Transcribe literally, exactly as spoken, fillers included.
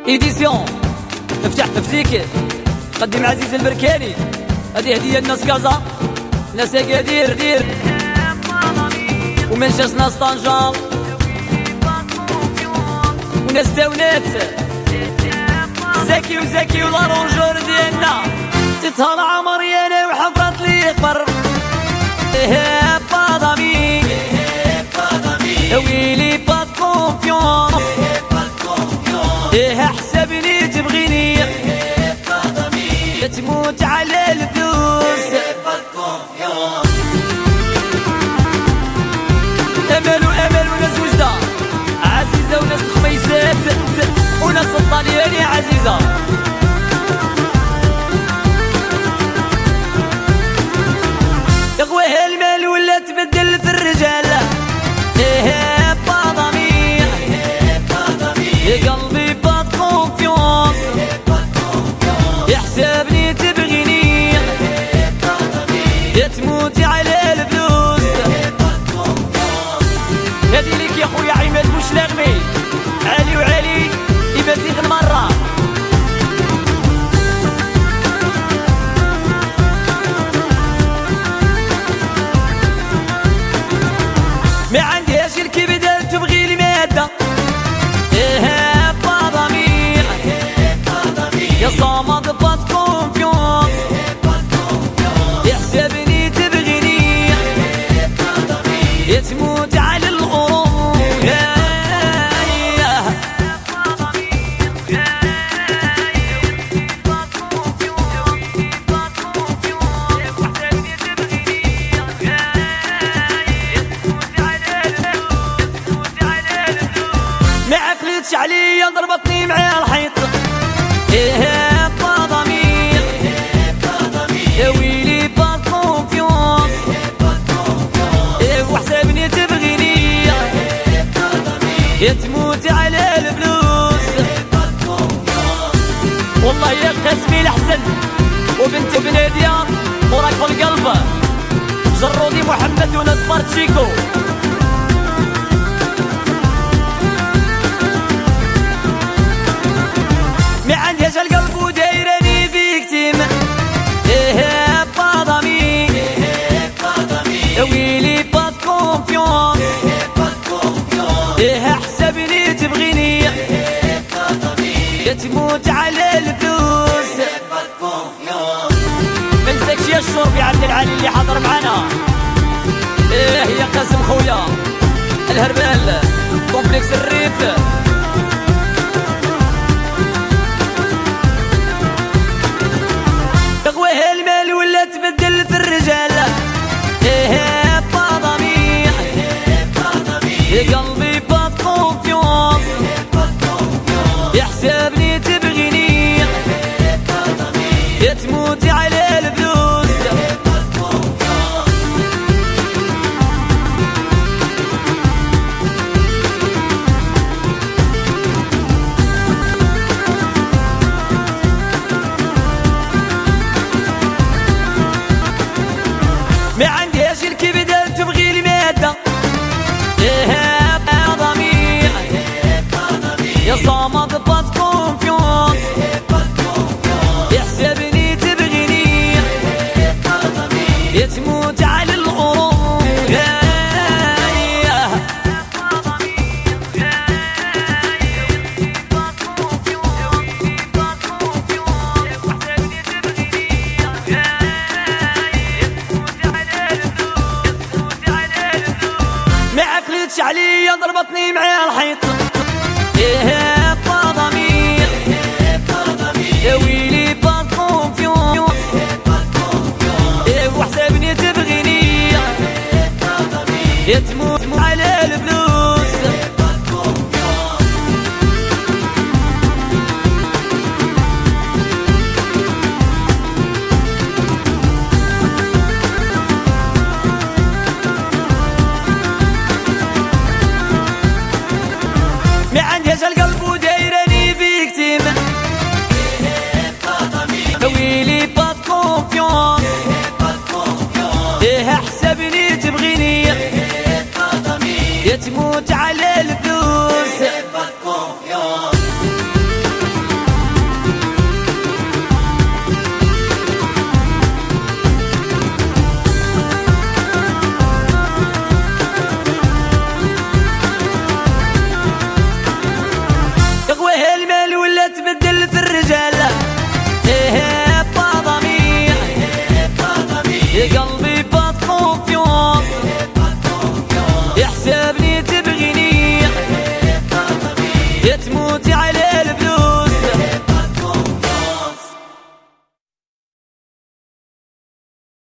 إيديسيون افتح تفزيك قدم عزيز البركاني. هذه هدية لناس كازا، ناس أكادير دير ومنشاش ناس طنجة وناس تاونات زكي وزكي والارونجور ديالنا تتهرع مريانة وحفرت لي قبر. إيه با دامي ويلي با د كونفيونس، إيه حسبني تبغيني تموت على الفلوس. امل وامل وناس وجده عزيزه وناس خميسات وناس الطلياني عزيزه. يا خويا المال ولا تبدل في الرجال. ايه با ضمير يا قلبي با د كونفيونس، يحسبني تبغيني يا تموتي على الفلوس. هادي ليك يا خويا عماد بوشلاغمي علي وعلي يبازيغ المرة. ما عندهاش الكبدة تبغي المادة. إيه با ضمير يا صامد با د كونفيونس، يحسبني تبغيني يا تموت على الغرور. ما عقلتش عليا ضربتني مع الحيط. إيه با ضمير يا ويلي با د كونفيونس، إيه وحسابني تبغيني يا تموتي على الفلوس. والله يا قسمي الحسن وبنت بنادية وراك في القلب جرودي محمد وناس بارتشيكو. ما عندهاش القلب ودايراني فيكتيم. إيه با ضمير يا ويلي با د كونفيونس، إيه حسبني تبغيني يا تموت على الفلوس. منساكش يا الشربي عبد العالي اللي حاضر معانا. إيه يا قاسم خويا الهربال كومبلكس الريف. يا خويا المال ولا تبدل في الرجال. إيه با ضمير يا قلبي با د كونفيونس، يحسبني تبغيني يا تموتي على الفلوس. ما عندهاش الكبدة تبغي المادة. إيه با ضمير يا صامد با د كونفيونس، يحسبني تبغيني يا تموت على الغرور. ما عقلتش عليا ضربتني مع الحيط. إيه با ضمير يا ويلي با د كونفيونس، إيه وحسابني تبغيني يا تموت على الفلوس. ما عندهاش القلب ودايراني فيكتيم. ويلي با د كونفيونس، إيه حسبني تبغيني يا تموت على